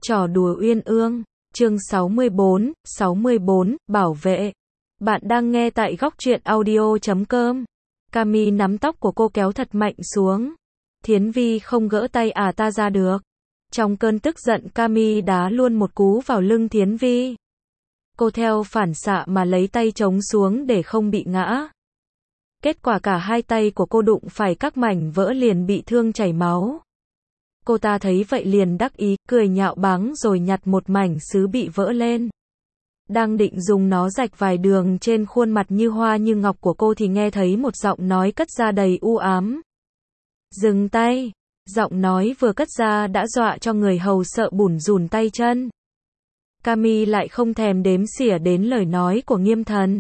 Trò đùa uyên ương, chương 64, bảo vệ. Bạn đang nghe tại góc truyện audio.com. Cami nắm tóc của cô kéo thật mạnh xuống. Thiến Vi không gỡ tay ta ra được. Trong cơn tức giận Cami đá luôn một cú vào lưng Thiến Vi. Cô theo phản xạ mà lấy tay chống xuống để không bị ngã. Kết quả cả hai tay của cô đụng phải các mảnh vỡ liền bị thương chảy máu. Cô ta thấy vậy liền đắc ý, cười nhạo báng rồi nhặt một mảnh sứ bị vỡ lên. Đang định dùng nó rạch vài đường trên khuôn mặt như hoa như ngọc của cô thì nghe thấy một giọng nói cất ra đầy u ám. Dừng tay! Giọng nói vừa cất ra đã dọa cho người hầu sợ bủn rủn tay chân. Cami lại không thèm đếm xỉa đến lời nói của Nghiêm Thần.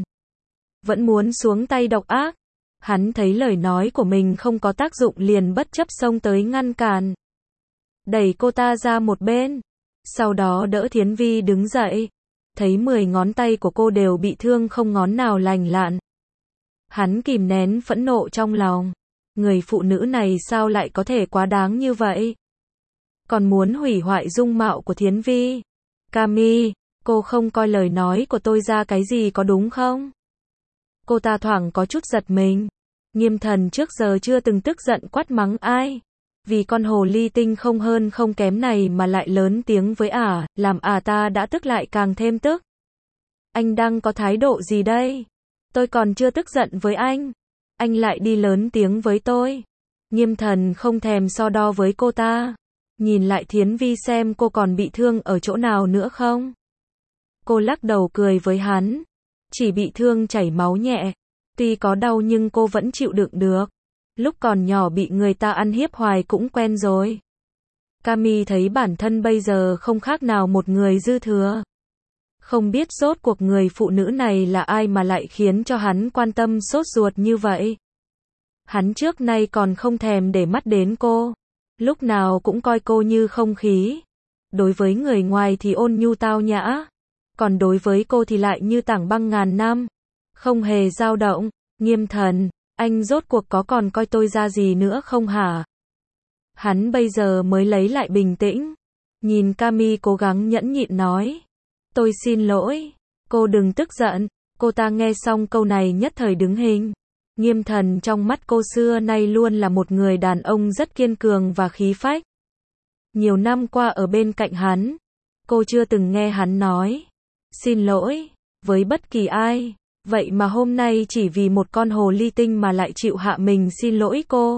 Vẫn muốn xuống tay độc ác. Hắn thấy lời nói của mình không có tác dụng liền bất chấp xông tới ngăn cản. Đẩy cô ta ra một bên. Sau đó đỡ Thiến Vi đứng dậy. Thấy 10 ngón tay của cô đều bị thương không ngón nào lành lặn. Hắn kìm nén phẫn nộ trong lòng. Người phụ nữ này sao lại có thể quá đáng như vậy? Còn muốn hủy hoại dung mạo của Thiến Vi. Cami, cô không coi lời nói của tôi ra cái gì có đúng không? Cô ta thoảng có chút giật mình. Nghiêm Thần trước giờ chưa từng tức giận quát mắng ai. Vì con hồ ly tinh không hơn không kém này mà lại lớn tiếng với làm ta đã tức lại càng thêm tức. Anh đang có thái độ gì đây? Tôi còn chưa tức giận với anh lại đi lớn tiếng với tôi. Nghiêm Thần không thèm so đo với cô ta. Nhìn lại Thiến Vi xem cô còn bị thương ở chỗ nào nữa không? Cô lắc đầu cười với hắn. Chỉ bị thương chảy máu nhẹ. Tuy có đau nhưng cô vẫn chịu đựng được. Lúc còn nhỏ bị người ta ăn hiếp hoài cũng quen rồi. Cami thấy bản thân bây giờ không khác nào một người dư thừa. Không biết rốt cuộc người phụ nữ này là ai mà lại khiến cho hắn quan tâm sốt ruột như vậy. Hắn trước nay còn không thèm để mắt đến cô. Lúc nào cũng coi cô như không khí. Đối với người ngoài thì ôn nhu tao nhã. Còn đối với cô thì lại như tảng băng ngàn năm. Không hề dao động. Nghiêm Thần, anh rốt cuộc có còn coi tôi ra gì nữa không hả? Hắn bây giờ mới lấy lại bình tĩnh. Nhìn Cami cố gắng nhẫn nhịn nói. Tôi xin lỗi. Cô đừng tức giận. Cô ta nghe xong câu này nhất thời đứng hình. Nghiêm Thần trong mắt cô xưa nay luôn là một người đàn ông rất kiên cường và khí phách. Nhiều năm qua ở bên cạnh hắn, cô chưa từng nghe hắn nói xin lỗi với bất kỳ ai. Vậy mà hôm nay chỉ vì một con hồ ly tinh mà lại chịu hạ mình xin lỗi cô.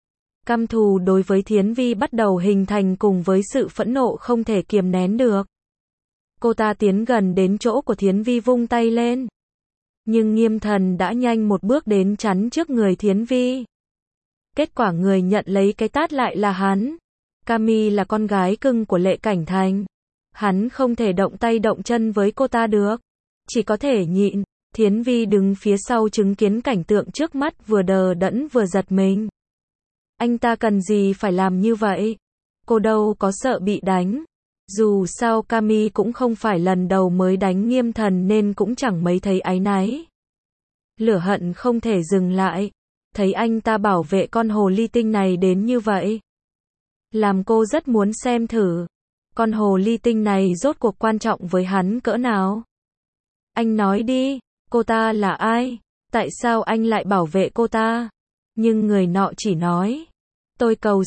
Căm thù đối với Thiến Vi bắt đầu hình thành cùng với sự phẫn nộ không thể kiềm nén được. Cô ta tiến gần đến chỗ của Thiến Vi vung tay lên. Nhưng Nghiêm Thần đã nhanh một bước đến chắn trước người Thiến Vi. Kết quả người nhận lấy cái tát lại là hắn. Cami là con gái cưng của Lệ Cảnh Thành. Hắn không thể động tay động chân với cô ta được. Chỉ có thể nhịn. Thiến Vi đứng phía sau chứng kiến cảnh tượng trước mắt vừa đờ đẫn vừa giật mình. Anh ta cần gì phải làm như vậy? Cô đâu có sợ bị đánh. Dù sao Cami cũng không phải lần đầu mới đánh Nghiêm Thần nên cũng chẳng mấy thấy áy náy. Lửa hận không thể dừng lại. Thấy anh ta bảo vệ con hồ ly tinh này đến như vậy. Làm cô rất muốn xem thử. Con hồ ly tinh này rốt cuộc quan trọng với hắn cỡ nào? Anh nói đi, cô ta là ai? Tại sao anh lại bảo vệ cô ta? Nhưng người nọ chỉ nói. Tôi cầu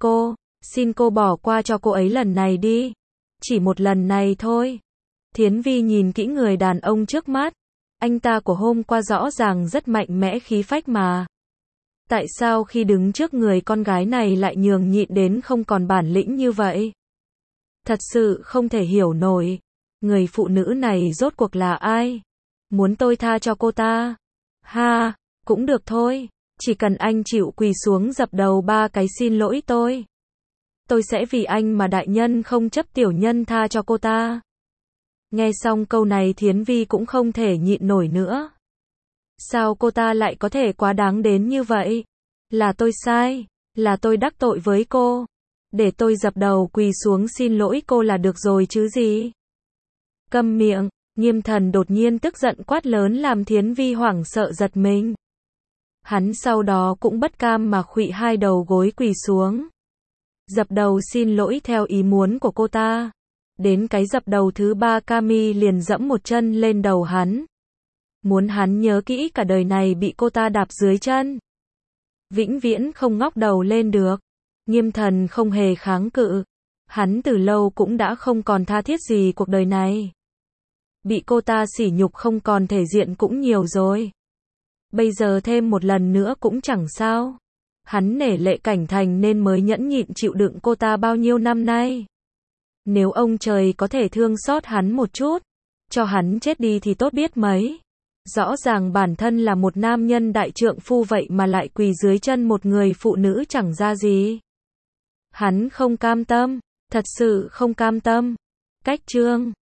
xin cô bỏ qua cho cô ấy lần này đi. Chỉ một lần này thôi. Thiến Vi nhìn kỹ người đàn ông trước mắt. Anh ta của hôm qua rõ ràng rất mạnh mẽ khí phách mà. Tại sao khi đứng trước người con gái này lại nhường nhịn đến không còn bản lĩnh như vậy? Thật sự không thể hiểu nổi. Người phụ nữ này rốt cuộc là ai? Muốn tôi tha cho cô ta? Ha, cũng được thôi. Chỉ cần anh chịu quỳ xuống dập đầu 3 cái xin lỗi tôi. Tôi sẽ vì anh mà đại nhân không chấp tiểu nhân tha cho cô ta. Nghe xong câu này Thiến Vi cũng không thể nhịn nổi nữa. Sao cô ta lại có thể quá đáng đến như vậy? Là tôi sai, là tôi đắc tội với cô. Để tôi dập đầu quỳ xuống xin lỗi cô là được rồi chứ gì? Câm miệng, Nghiêm Thần đột nhiên tức giận quát lớn làm Thiến Vi hoảng sợ giật mình. Hắn sau đó cũng bất cam mà khuỵu hai đầu gối quỳ xuống. Dập đầu xin lỗi theo ý muốn của cô ta. Đến cái dập đầu thứ 3 Cami liền dẫm một chân lên đầu hắn. Muốn hắn nhớ kỹ cả đời này bị cô ta đạp dưới chân. Vĩnh viễn không ngóc đầu lên được. Nghiêm Thần không hề kháng cự. Hắn từ lâu cũng đã không còn tha thiết gì cuộc đời này. Bị cô ta sỉ nhục không còn thể diện cũng nhiều rồi. Bây giờ thêm một lần nữa cũng chẳng sao. Hắn nể Lệ Cảnh Thành nên mới nhẫn nhịn chịu đựng cô ta bao nhiêu năm nay. Nếu ông trời có thể thương xót hắn một chút, cho hắn chết đi thì tốt biết mấy. Rõ ràng bản thân là một nam nhân đại trượng phu vậy mà lại quỳ dưới chân một người phụ nữ chẳng ra gì. Hắn không cam tâm, thật sự không cam tâm. Cách chương